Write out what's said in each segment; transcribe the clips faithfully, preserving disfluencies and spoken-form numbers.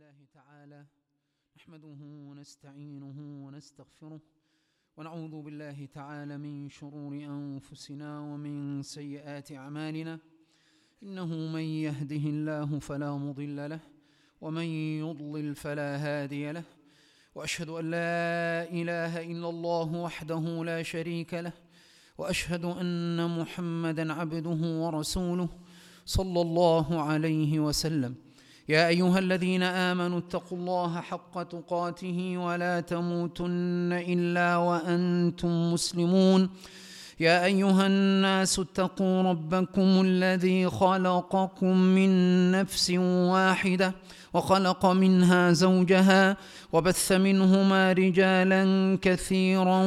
الله تعالى نحمده ونستعينه ونستغفره ونعوذ بالله تعالى من شرور أنفسنا ومن سيئات أعمالنا، إنه من يهده الله فلا مضل له ومن يضلل فلا هادي له، وأشهد أن لا إله إلا الله وحده لا شريك له، وأشهد أن محمدًا عبده ورسوله صلى الله عليه وسلم. يا أيها الذين آمنوا اتقوا الله حق تقاته ولا تموتن إلا وأنتم مسلمون. يا أيها الناس اتقوا ربكم الذي خلقكم من نفس واحدة وخلق منها زوجها وبث منهما رجالا كثيرا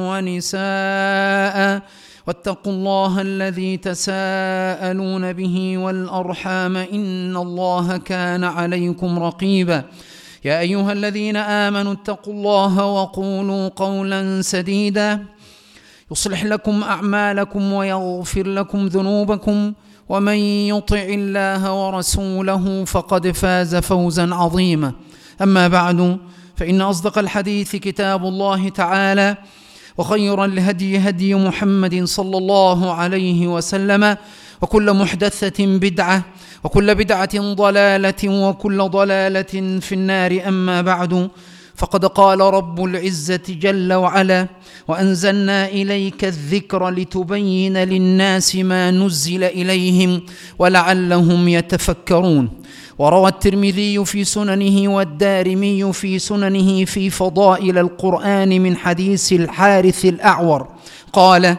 ونساء، واتقوا الله الذي تساءلون به والأرحام إن الله كان عليكم رقيبا. يا أيها الذين آمنوا اتقوا الله وقولوا قولا سديدا يصلح لكم أعمالكم ويغفر لكم ذنوبكم، ومن يطع الله ورسوله فقد فاز فوزا عظيما. أما بعد، فإن أصدق الحديث كتاب الله تعالى، وخير الهدي هدي محمد صلى الله عليه وسلم، وكل محدثة بدعة وكل بدعة ضلالة وكل ضلالة في النار. أما بعد، فقد قال رب العزة جل وعلا: وأنزلنا إليك الذكر لتبين للناس ما نزل إليهم ولعلهم يتفكرون. وروى الترمذي في سننه والدارمي في سننه في فضائل القرآن من حديث الحارث الأعور قال: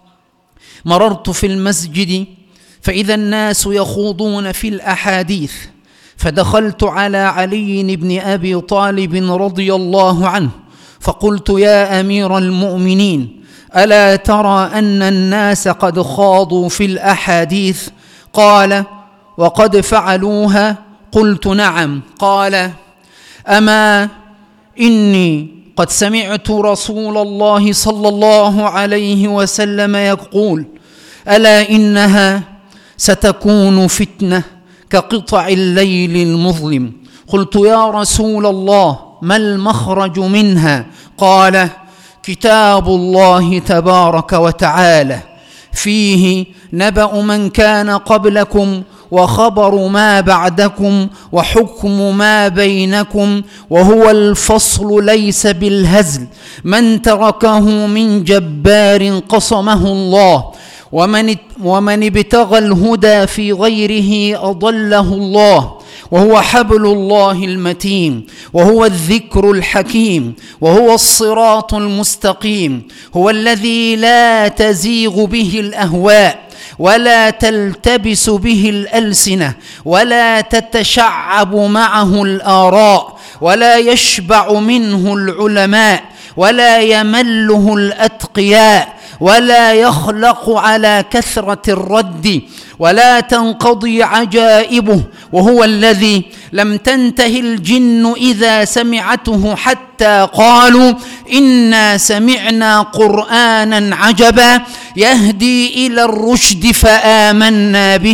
مررت في المسجد فإذا الناس يخوضون في الأحاديث، فدخلت على علي بن أبي طالب رضي الله عنه فقلت: يا أمير المؤمنين، ألا ترى أن الناس قد خاضوا في الأحاديث؟ قال: وقد فعلوها؟ قلت: نعم. قال: أما إني قد سمعت رسول الله صلى الله عليه وسلم يقول: ألا إنها ستكون فتنة كقطع الليل المظلم. قلت: يا رسول الله، ما المخرج منها؟ قال: كتاب الله تبارك وتعالى، فيه نبأ من كان قبلكم وخبر ما بعدكم وحكم ما بينكم، وهو الفصل ليس بالهزل، من تركه من جبار قصمه الله، ومن ومن ابتغى الهدى في غيره أضله الله، وهو حبل الله المتين، وهو الذكر الحكيم، وهو الصراط المستقيم، هو الذي لا تزيغ به الأهواء ولا تلتبس به الألسنة ولا تتشعب معه الآراء ولا يشبع منه العلماء ولا يمله الأتقياء ولا يخلق على كثرة الرد ولا تنقضي عجائبه، وهو الذي لم تنته الجن إذا سمعته حتى قالوا: إنا سمعنا قرآنا عجبا يهدي إلى الرشد فآمنا به.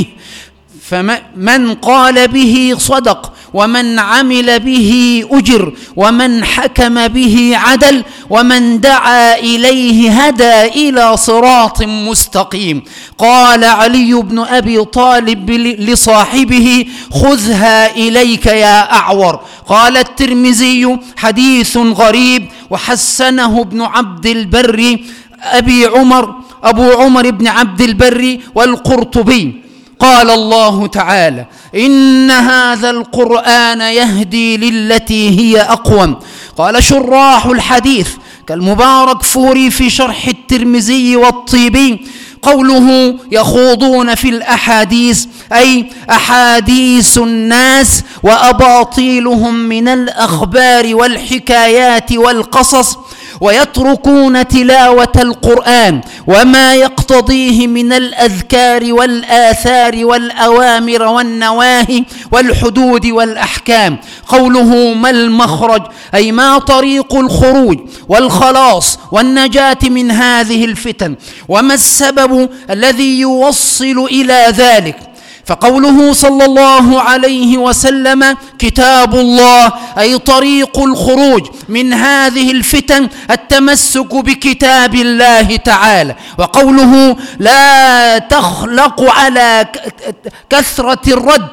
فمن قال به صدق، ومن عمل به أجر، ومن حكم به عدل، ومن دعا إليه هدى إلى صراط مستقيم. قال علي بن أبي طالب لصاحبه: خذها إليك يا أعور. قال الترمذي: حديث غريب، وحسنه ابن عبد البر أبي عمر أبو عمر بن عبد البر والقرطبي. قال الله تعالى: إن هذا القرآن يهدي للتي هي أقوم. قال شراح الحديث كالمبارك فوري في شرح الترمذي والطيبي: قوله يخوضون في الأحاديث أي أحاديث الناس وأباطيلهم من الأخبار والحكايات والقصص، ويتركون تلاوة القرآن وما يقتضيه من الأذكار والآثار والأوامر والنواهي والحدود والأحكام. قوله ما المخرج أي ما طريق الخروج والخلاص والنجاة من هذه الفتن، وما السبب الذي يوصل إلى ذلك. فقوله صلى الله عليه وسلم كتاب الله أي طريق الخروج من هذه الفتن التمسك بكتاب الله تعالى. وقوله لا تخلق على كثرة الرد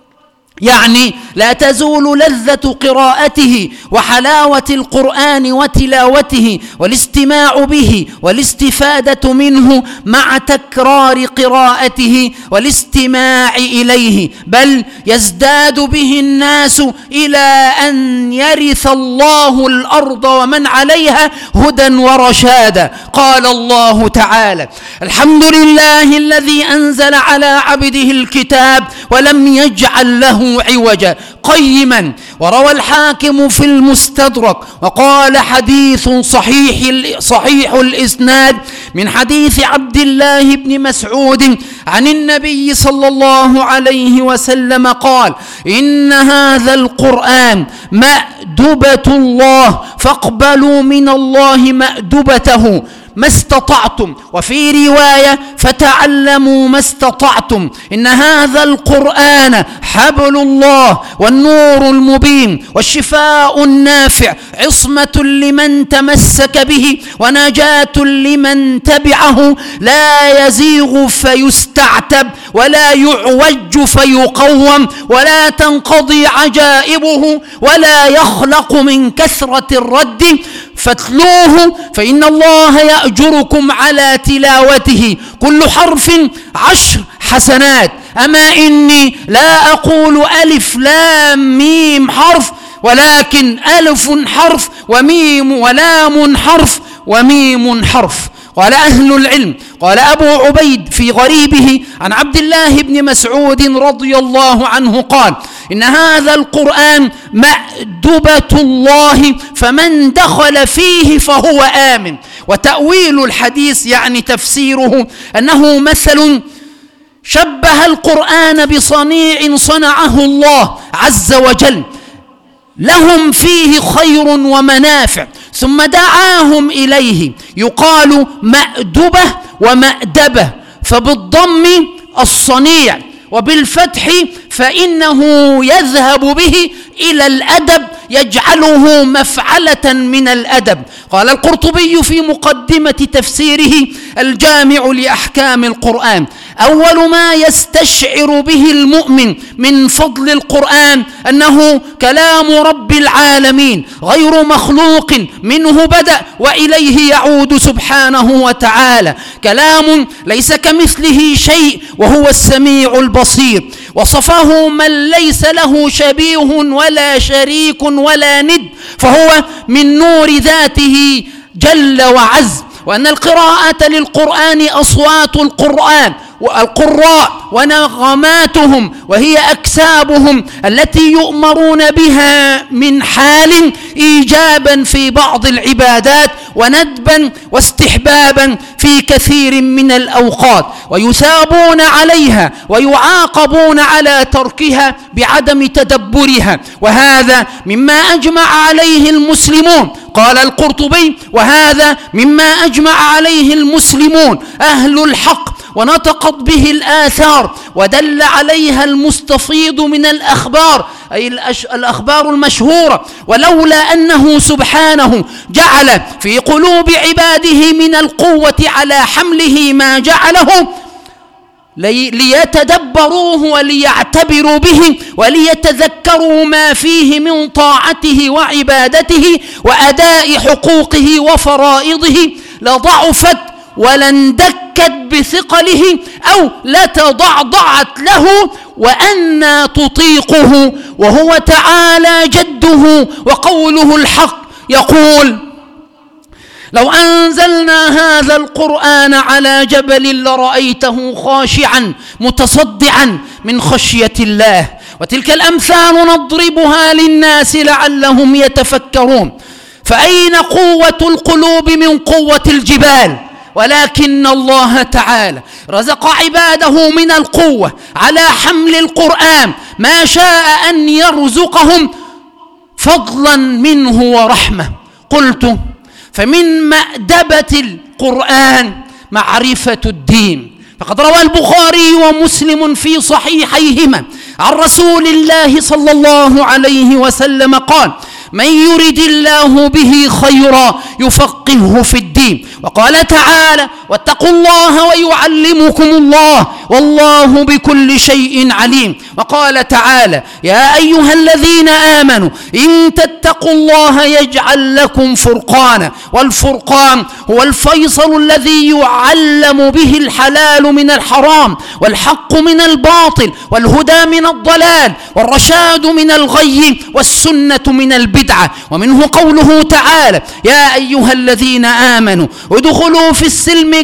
يعني لا تزول لذة قراءته وحلاوة القرآن وتلاوته والاستماع به والاستفادة منه مع تكرار قراءته والاستماع إليه، بل يزداد به الناس إلى أن يرث الله الأرض ومن عليها هدى ورشادا. قال الله تعالى: الحمد لله الذي أنزل على عبده الكتاب ولم يجعل له عوجا قيما. وروى الحاكم في المستدرك وقال حديث صحيح صحيح الإسناد من حديث عبد الله بن مسعود عن النبي صلى الله عليه وسلم قال: إن هذا القرآن مأدبة الله فاقبلوا من الله مأدبته ما استطعتم، وفي رواية فتعلموا ما استطعتم. إن هذا القرآن حبل الله والنور المبين والشفاء النافع، عصمة لمن تمسك به ونجاة لمن تبعه، لا يزيغ فيستعتب ولا يعوج فيقوم ولا تنقضي عجائبه ولا يخلق من كثرة الرد. فاتلوه فإن الله يأجركم على تلاوته، كل حرف عشر حسنات. أما إني لا أقول ألف لام ميم حرف، ولكن ألف حرف وميم ولام حرف وميم حرف. قال أهل العلم، قال أبو عبيد في غريبه عن عبد الله بن مسعود رضي الله عنه قال: إن هذا القرآن مأدبة الله فمن دخل فيه فهو آمن. وتأويل الحديث يعني تفسيره أنه مثل شبه القرآن بصنيع صنعه الله عز وجل لهم فيه خير ومنافع ثم دعاهم إليه، يقال مأدبة ومأدبة، فبالضم الصنيع وبالفتح فإنه يذهب به إلى الأدب، يجعله مفعلة من الأدب. قال القرطبي في مقدمة تفسيره الجامع لأحكام القرآن: أول ما يستشعر به المؤمن من فضل القرآن أنه كلام رب العالمين غير مخلوق، منه بدأ وإليه يعود سبحانه وتعالى، كلام ليس كمثله شيء وهو السميع البصير. وصفه من ليس له شبيه ولا شريك ولا ند، فهو من نور ذاته جل وعز. وأن القراءة للقرآن أصوات القرآن والقراء ونغماتهم، وهي أكسابهم التي يؤمرون بها من حال إيجابا في بعض العبادات وندبا واستحبابا في كثير من الأوقات، ويثابون عليها ويعاقبون على تركها بعدم تدبرها، وهذا مما أجمع عليه المسلمون. قال القرطبي: وهذا مما أجمع عليه المسلمون أهل الحق ونطقت به الآثار ودل عليها المستفيض من الأخبار، أي الأخبار المشهورة. ولولا أنه سبحانه جعل في قلوب عباده من القوة على حمله ما جعله ليتدبروه وليعتبروا به وليتذكروا ما فيه من طاعته وعبادته وأداء حقوقه وفرائضه، لضعفت ولندكت بثقله أو لتضعضعت له، وأنى تطيقه وهو تعالى جده وقوله الحق يقول: لو أنزلنا هذا القرآن على جبل لرأيته خاشعا متصدعا من خشية الله. وتلك الأمثال نضربها للناس لعلهم يتفكرون. فأين قوة القلوب من قوة الجبال؟ ولكن الله تعالى رزق عباده من القوة على حمل القرآن ما شاء أن يرزقهم فضلا منه ورحمة. قلت: فمن مأدبة القرآن معرفة الدين، فقد روى البخاري ومسلم في صحيحيهما عن رسول الله صلى الله عليه وسلم قال: من يرد الله به خيرا يفقهه في الدين. وقال تعالى: واتقوا الله ويعلمكم الله والله بكل شيء عليم. وقال تعالى: يا أيها الذين آمنوا إن تتقوا الله يجعل لكم فرقانا. والفرقان هو الفيصل الذي يعلم به الحلال من الحرام والحق من الباطل والهدى من الضلال والرشاد من الغي والسنة من البدعة. ومنه قوله تعالى: يا أيها الذين آمنوا ادخلوا في السلم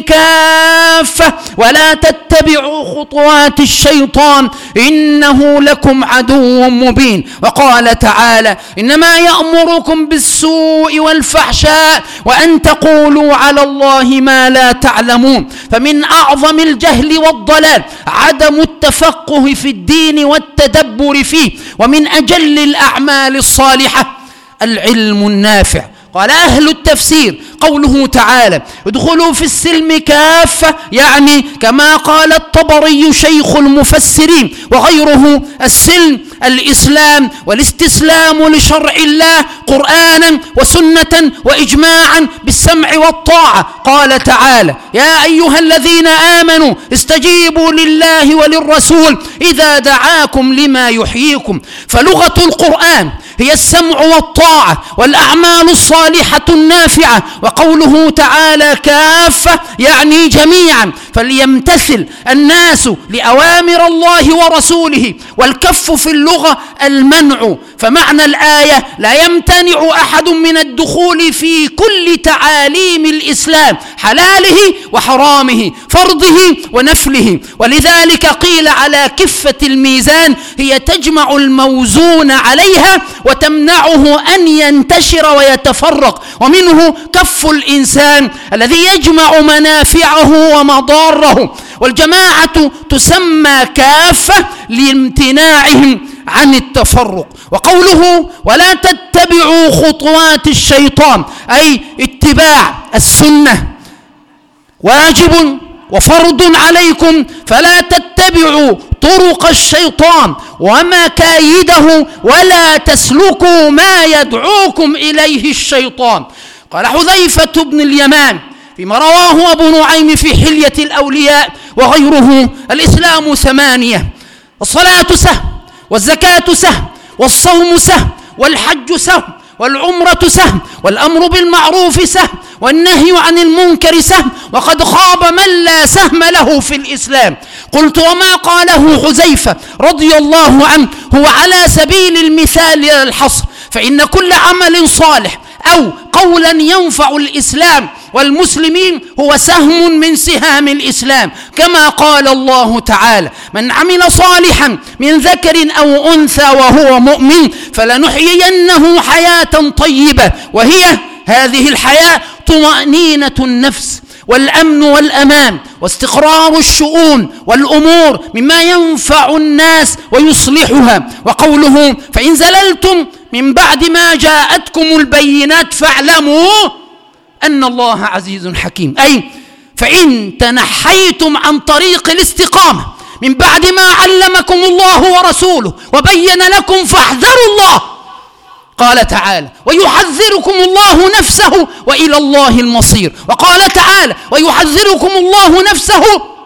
كافة ولا تتبعوا خطوات الشيطان إنه لكم عدو مبين. وقال تعالى: إنما يأمركم بالسوء والفحشاء وأن تقولوا على الله ما لا تعلمون. فمن أعظم الجهل والضلال عدم التفقه في الدين والتدبر فيه، ومن أجل الأعمال الصالحة العلم النافع. قال أهل التفسير: قوله تعالى: ادخلوا في السلم كافة، يعني كما قال الطبري شيخ المفسرين وغيره: السلم الإسلام والاستسلام لشرع الله قرآنا وسنة وإجماعا بالسمع والطاعة. قال تعالى: يا أيها الذين آمنوا استجيبوا لله وللرسول إذا دعاكم لما يحييكم. فلغة القرآن هي السمع والطاعة والأعمال الصالحة النافعة. وقوله تعالى كافة يعني جميعا، فليمتثل الناس لأوامر الله ورسوله. والكف في اللغة المنع، فمعنى الآية: لا يمتنع أحد من الدخول في كل تعاليم الإسلام، حلاله وحرامه، فرضه ونفله. ولذلك قيل على كفة الميزان: هي تجمع الموزون عليها وتمنعه أن ينتشر ويتفرق. ومنه كف الإنسان الذي يجمع منافعه ومضاره. والجماعة تسمى كافة لامتناعهم عن التفرق. وقوله: ولا تتبعوا خطوات الشيطان، أي اتباع السنة واجب وفرض عليكم، فلا تتبعوا طرق الشيطان ومكايده ولا تسلكوا ما يدعوكم إليه الشيطان. قال حذيفة بن اليمان فيما رواه أبو نعيم في حلية الأولياء وغيره: الإسلام ثمانية: الصلاة سهم، والزكاة سهم، والصوم سهم، والحج سهم، والعمرة سهم، والأمر بالمعروف سهم، والنهي عن المنكر سهم، وقد خاب من لا سهم له في الإسلام. قلت: وما قاله حذيفة رضي الله عنه هو على سبيل المثال الحصر، فإن كل عمل صالح أو قولا ينفع الإسلام والمسلمين هو سهم من سهام الإسلام، كما قال الله تعالى: من عمل صالحا من ذكر أو أنثى وهو مؤمن فلنحيينه حياة طيبة، وهي هذه الحياة طمأنينة النفس والأمن والأمان واستقرار الشؤون والأمور مما ينفع الناس ويصلحها. وقوله: فإن زللتم من بعد ما جاءتكم البينات فاعلموا أن الله عزيز حكيم، أي فإن تنحيتم عن طريق الاستقامة من بعد ما علمكم الله ورسوله وبين لكم فاحذروا الله. قال تعالى: ويحذركم الله نفسه وإلى الله المصير. وقال تعالى: ويحذركم الله نفسه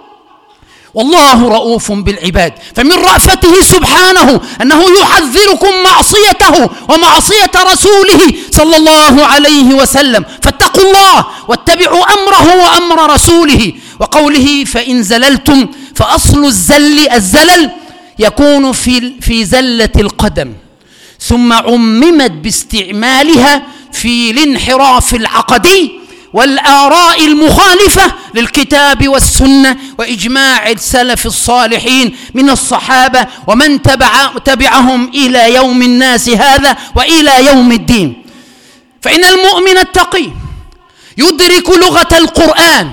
والله رؤوف بالعباد. فمن رأفته سبحانه أنه يحذركم معصيته ومعصية رسوله صلى الله عليه وسلم، فاتقوا الله واتبعوا أمره وأمر رسوله. وقوله: فإن زللتم، فأصل الزل الزلل يكون في في زلة القدم، ثم عممت باستعمالها في الانحراف العقدي والآراء المخالفة للكتاب والسنة وإجماع السلف الصالحين من الصحابة ومن تبع تبعهم إلى يوم الناس هذا وإلى يوم الدين. فإن المؤمن التقي يدرك لغة القرآن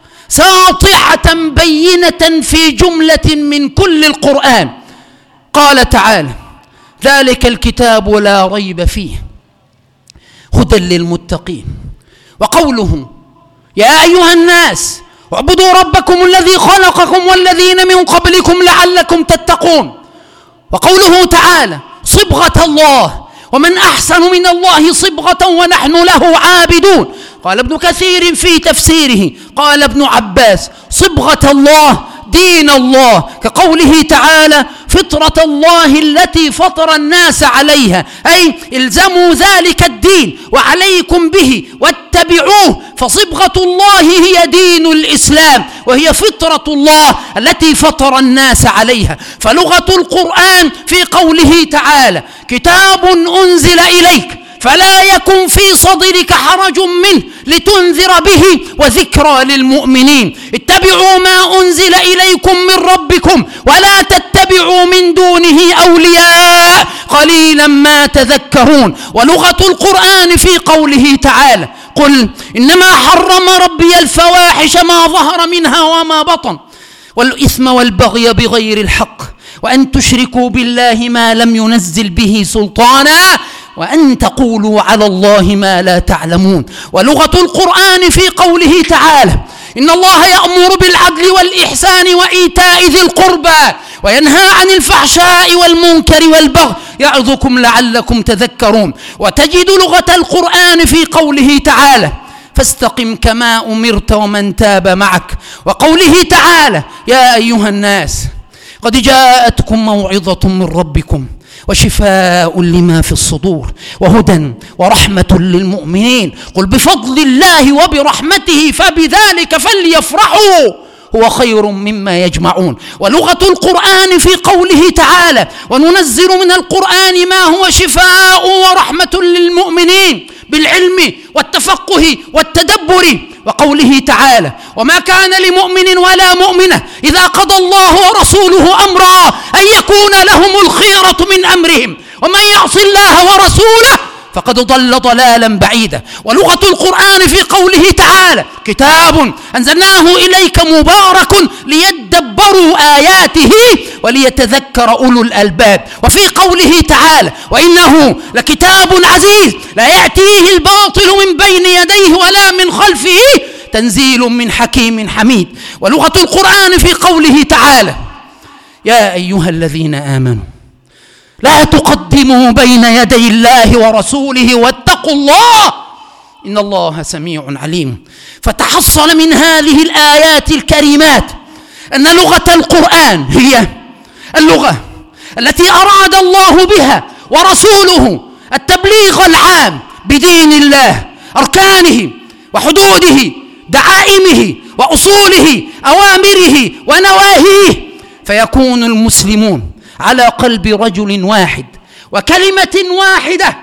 ساطعة بينة في جملة من كل القرآن. قال تعالى: ذلك الكتاب لا ريب فيه هدى للمتقين. وقوله: يا أيها الناس اعبدوا ربكم الذي خلقكم والذين من قبلكم لعلكم تتقون. وقوله تعالى صبغة الله، ومن أحسن من الله صبغة ونحن له عابدون. قال ابن كثير في تفسيره، قال ابن عباس صبغة الله دين الله، كقوله تعالى فطرة الله التي فطر الناس عليها، أي الزموا ذلك الدين وعليكم به واتبعوه، فصبغة الله هي دين الإسلام وهي فطرة الله التي فطر الناس عليها. فلغة القرآن في قوله تعالى كتاب أنزل إليك فلا يكن في صدرك حرج منه لتنذر به وذكرى للمؤمنين. اتبعوا ما أنزل إليكم من ربكم ولا تتبعوا من دونه أولياء قليلا ما تذكرون. ولغة القرآن في قوله تعالى قل إنما حرم ربي الفواحش ما ظهر منها وما بطن والإثم والبغي بغير الحق وأن تشركوا بالله ما لم ينزل به سلطانا وأن تقولوا على الله ما لا تعلمون. ولغة القرآن في قوله تعالى إن الله يأمر بالعدل والإحسان وإيتاء ذي القربى وينهى عن الفحشاء والمنكر والبغي يعظكم لعلكم تذكرون. وتجد لغة القرآن في قوله تعالى فاستقم كما أمرت ومن تاب معك. وقوله تعالى يا أيها الناس قد جاءتكم موعظة من ربكم وشفاء لما في الصدور وهدى ورحمة للمؤمنين. قل بفضل الله وبرحمته فبذلك فليفرحوا هو خير مما يجمعون. ولغة القرآن في قوله تعالى وننزل من القرآن ما هو شفاء ورحمة للمؤمنين بالعلم والتفقه والتدبر. وقوله تعالى وما كان لمؤمن ولا مؤمنة إذا قضى الله ورسوله أمرا أن يكون لهم الخيرة من أمرهم ومن يعص الله ورسوله فقد ضل ضلالا بعيدا. ولغة القرآن في قوله تعالى كتاب أنزلناه إليك مبارك ليدبروا آياته وليتذكر أولو الألباب. وفي قوله تعالى وإنه لكتاب عزيز لا يأتيه الباطل من بين يديه ولا من خلفه تنزيل من حكيم حميد. ولغة القرآن في قوله تعالى يا أيها الذين آمنوا لا تقدموا بين يدي الله ورسوله واتقوا الله إن الله سميع عليم. فتحصل من هذه الآيات الكريمات أن لغة القرآن هي اللغة التي أراد الله بها ورسوله التبليغ العام بدين الله، أركانه وحدوده، دعائمه وأصوله، أوامره ونواهيه، فيكون المسلمون على قلب رجل واحد وكلمة واحدة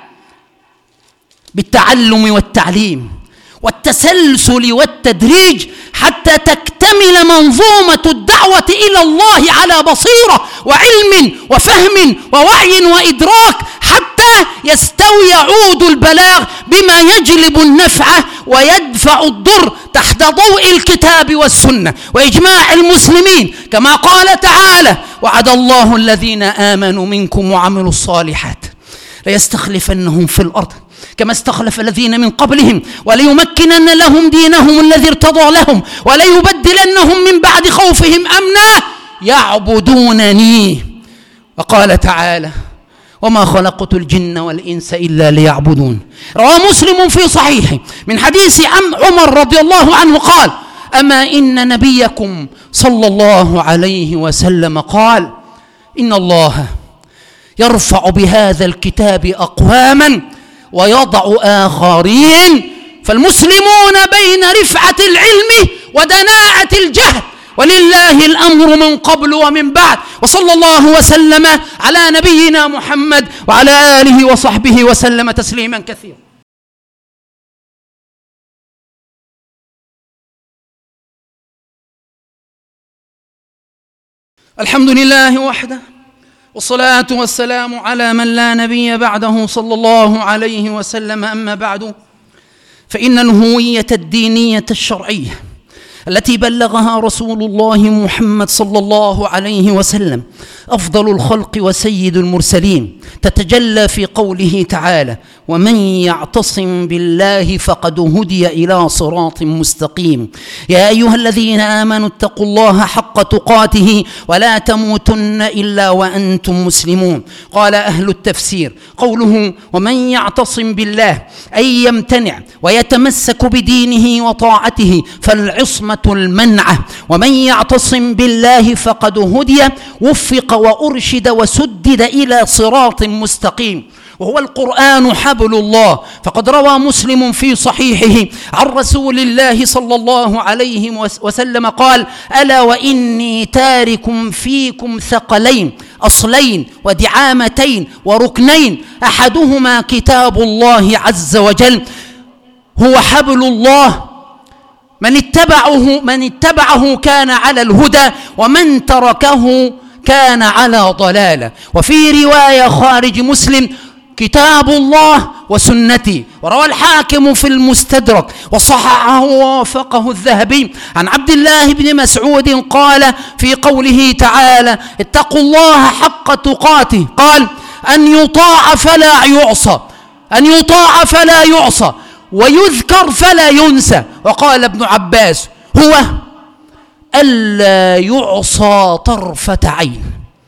بالتعلم والتعليم والتسلسل والتدريج حتى تكتمل منظومة الدعوة إلى الله على بصيرة وعلم وفهم ووعي وإدراك حتى يستوي عود البلاغ بما يجلب النفع ويدفع الضر تحت ضوء الكتاب والسنة وإجماع المسلمين. كما قال تعالى وعد الله الذين آمنوا منكم وعملوا الصالحات ليستخلفنهم في الأرض كما استخلف الذين من قبلهم وليمكنن لهم دينهم الذي ارتضى لهم وليبدلنهم من بعد خوفهم أمنا يعبدونني. وقال تعالى وما خلقت الجن والإنس إلا ليعبدون. روى مسلم في صحيحه من حديث عمر رضي الله عنه قال أما إن نبيكم صلى الله عليه وسلم قال إن الله يرفع بهذا الكتاب أقواما ويضع آخرين فالمسلمون بين رفعة العلم ودناعة الجهل ولله الأمر من قبل ومن بعد. وصلى الله وسلم على نبينا محمد وعلى آله وصحبه وسلم تسليما كثيرا. الحمد لله وحده والصلاة والسلام على من لا نبي بعده صلى الله عليه وسلم. أما بعد، فإن الهوية الدينية الشرعية التي بلغها رسول الله محمد صلى الله عليه وسلم أفضل الخلق وسيد المرسلين، تتجلى في قوله تعالى: ومن يعتصم بالله فقد هدي إلى صراط مستقيم. يا أيها الذين آمنوا اتقوا الله حق تقاته ولا تموتن إلا وأنتم مسلمون. قال أهل التفسير: قوله ومن يعتصم بالله أي يمتنع ويتمسك بدينه وطاعته فالعصمة المنعة، ومن يعتصم بالله فقد هدي وفق وأرشد وسدد إلى صراط مستقيم، وهو القرآن حبل الله. فقد روى مسلم في صحيحه عن رسول الله صلى الله عليه وسلم قال: ألا وإني تارك فيكم ثقلين أصلين ودعامتين وركنين، أحدهما كتاب الله عز وجل هو حبل الله، من اتبعه من اتبعه كان على الهدى ومن تركه كان على ضلالة. وفي رواية خارج مسلم: كتاب الله وسنتي. وروى الحاكم في المستدرك وصححه ووافقه الذهبي عن عبد الله بن مسعود قال في قوله تعالى: اتقوا الله حق تقاته، قال: أن يطاع فلا يعصى، أن يطاع فلا يعصى ويذكر فلا ينسى. وقال ابن عباس: هو ألا يعصى طرفة عين،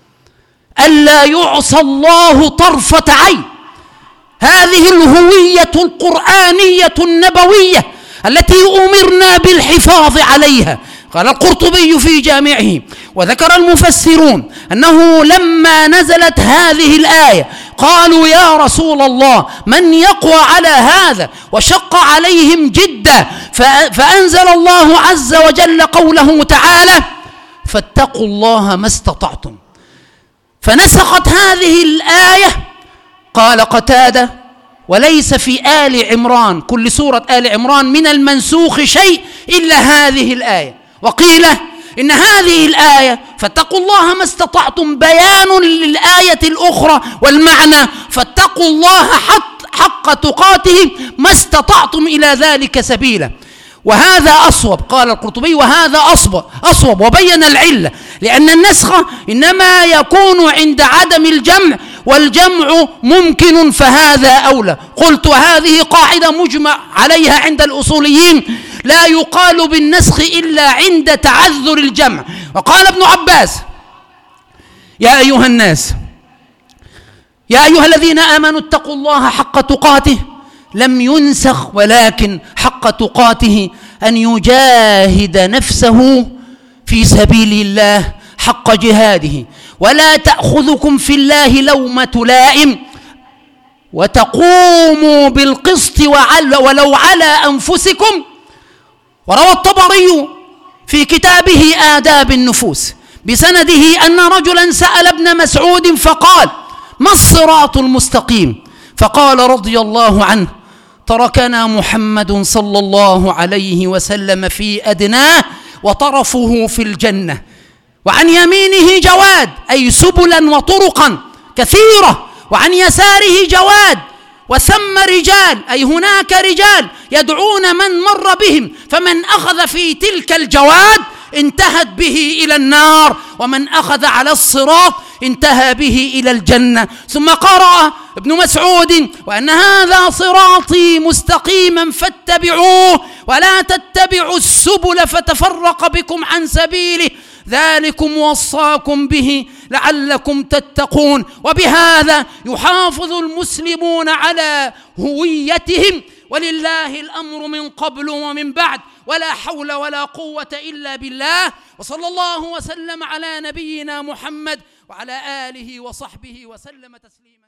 ألا يعصى الله طرفة عين. هذه الهوية القرآنية النبوية التي أمرنا بالحفاظ عليها. قال القرطبي في جامعه: وذكر المفسرون أنه لما نزلت هذه الآية قالوا: يا رسول الله من يقوى على هذا؟ وشق عليهم جدا، فأنزل الله عز وجل قوله تعالى: فاتقوا الله ما استطعتم. فنسخت هذه الآية. قال قتادة: وليس في آل عمران، كل سورة آل عمران من المنسوخ شيء إلا هذه الآية. وقيل إن هذه الآية فاتقوا الله ما استطعتم بيان للآية الأخرى، والمعنى فاتقوا الله حق تقاته ما استطعتم إلى ذلك سبيلا. وهذا أصوب، قال القرطبي: وهذا أصوب أصوب وبين العلة، لأن النسخ إنما يكون عند عدم الجمع، والجمع ممكن فهذا أولى. قلت: وهذه قاعدة مجمع عليها عند الأصوليين، لا يقال بالنسخ إلا عند تعذر الجمع. وقال ابن عباس: يا أيها الناس، يا أيها الذين آمنوا اتقوا الله حق تقاته، لم ينسخ ولكن حق تقاته أن يجاهد نفسه في سبيل الله حق جهاده، ولا تأخذكم في الله لومة لائم، وتقوموا بالقسط ولو على أنفسكم. وروى الطبري في كتابه آداب النفوس بسنده أن رجلا سأل ابن مسعود فقال: ما الصراط المستقيم؟ فقال رضي الله عنه: تركنا محمد صلى الله عليه وسلم في أدناه وطرفه في الجنة، وعن يمينه جواد، أي سبلا وطرقا كثيرة، وعن يساره جواد، وثم رجال، أي هناك رجال يدعون من مر بهم، فمن أخذ في تلك الجواد انتهت به إلى النار، ومن أخذ على الصراط انتهى به إلى الجنة. ثم قرأ ابن مسعود: وأن هذا صراطي مستقيما فاتبعوه ولا تتبعوا السبل فتفرق بكم عن سبيله، ذلكم وصاكم به لعلكم تتقون. وبهذا يحافظ المسلمون على هويتهم، ولله الأمر من قبل ومن بعد، ولا حول ولا قوة إلا بالله. وصلى الله وسلم على نبينا محمد وعلى آله وصحبه وسلم تسليما.